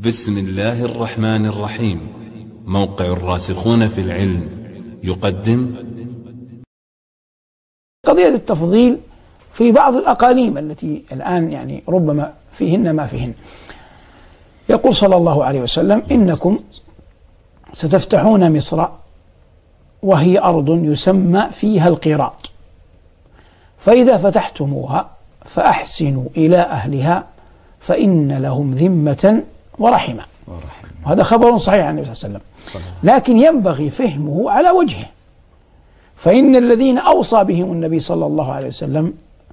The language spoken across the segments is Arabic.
بسم الله الرحمن الرحيم. موقع الراسخون في العلم يقدم قضية التفضيل في بعض الأقاليم التي الآن ربما فيهن ما فيهن. يقول صلى الله عليه وسلم: إنكم ستفتحون مصر وهي أرض يسمى فيها القيراط، فإذا فتحتموها فأحسنوا إلى أهلها فإن لهم ذمة ورحمة. وهذا خبر صحيح عن النبي صلى الله عليه وسلم، لكن ينبغي فهمه على وجهه. فإن الذين أوصى بهم النبي صلى الله عليه وسلم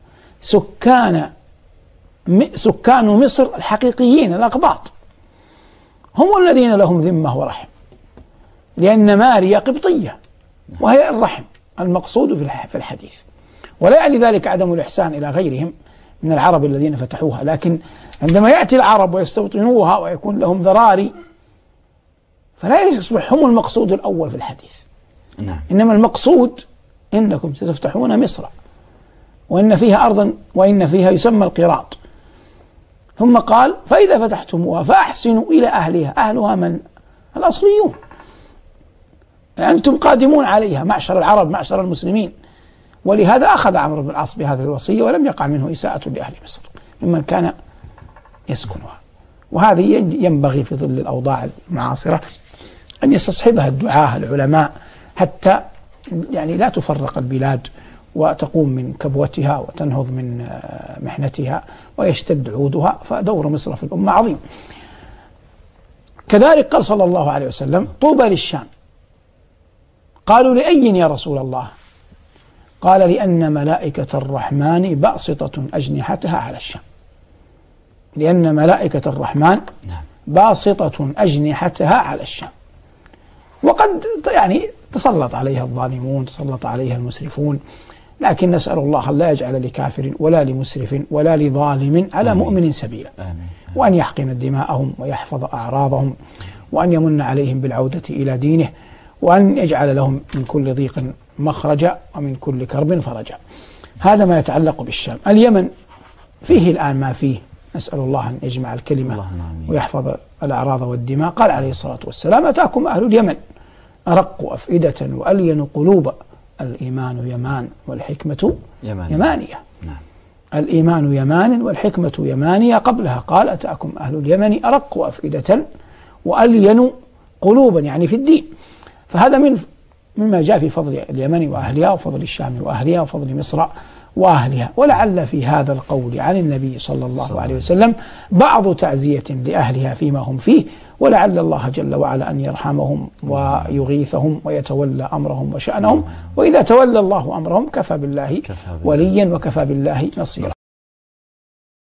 سكان مصر الحقيقيين الأقباط، هم الذين لهم ذمة ورحم، لأن ماريا قبطية وهي الرحم المقصود في الحديث. ولا يعني ذلك عدم الإحسان إلى غيرهم من العرب الذين فتحوها، لكن عندما يأتي العرب ويستوطنوها ويكون لهم ذراري فلا يصبح هم المقصود الأول في الحديث. إنما المقصود إنكم ستفتحون مصر وإن فيها أرضا وإن فيها يسمى القيراط. ثم قال: فإذا فتحتموها فأحسنوا إلى أهلها. أهلها من؟ الأصليون، أنتم قادمون عليها معشر العرب معشر المسلمين. ولهذا أخذ عمرو بن العاص بهذه الوصية ولم يقع منه إساءة لأهل مصر ممن كان يسكنها. وهذه ينبغي في ظل الأوضاع المعاصرة أن يستصحبها الدعاة العلماء حتى لا تفرق البلاد وتقوم من كبوتها وتنهض من محنتها ويشتد عودها. فدور مصر في الأمة عظيم. كذلك قال صلى الله عليه وسلم: طوبى للشام. قالوا: لأي يا رسول الله؟ قال: لأن ملائكة الرحمن باسطة أجنحتها على الشام. لأن ملائكة الرحمن باسطة أجنحتها على الشام. وقد تسلط عليها الظالمون، تسلط عليها المسرفون، لكن نسأل الله لا يجعل لكافر ولا لمسرف ولا لظالم على مؤمن سبيلا، وأن يحقن دماءهم ويحفظ أعراضهم، وأن يمن عليهم بالعودة إلى دينه، وأن يجعل لهم من كل ضيق مخرجا ومن كل كرب فرجا. هذا ما يتعلق بالشام. اليمن فيه الآن ما فيه، نسأل الله أن يجمع الكلمة ويحفظ الأعراض والدماء. قال عليه الصلاة والسلام: أتاكم أهل اليمن أرق أفئدة وألين قلوبا، الإيمان يمان والحكمة يمانية. الإيمان يمان والحكمة يمانية. قبلها قال: أتاكم أهل اليمن أرق أفئدة وألين قلوبا، في الدين. فهذا مما جاء في فضل اليمن وأهلها وفضل الشام وأهلها وفضل مصر وأهلها. ولعل في هذا القول عن النبي صلى الله عليه وسلم بعض تعزية لأهلها فيما هم فيه، ولعل الله جل وعلا أن يرحمهم ويغيثهم ويتولى أمرهم وشأنهم. وإذا تولى الله أمرهم كفى بالله وليا وكفى بالله نصيرا.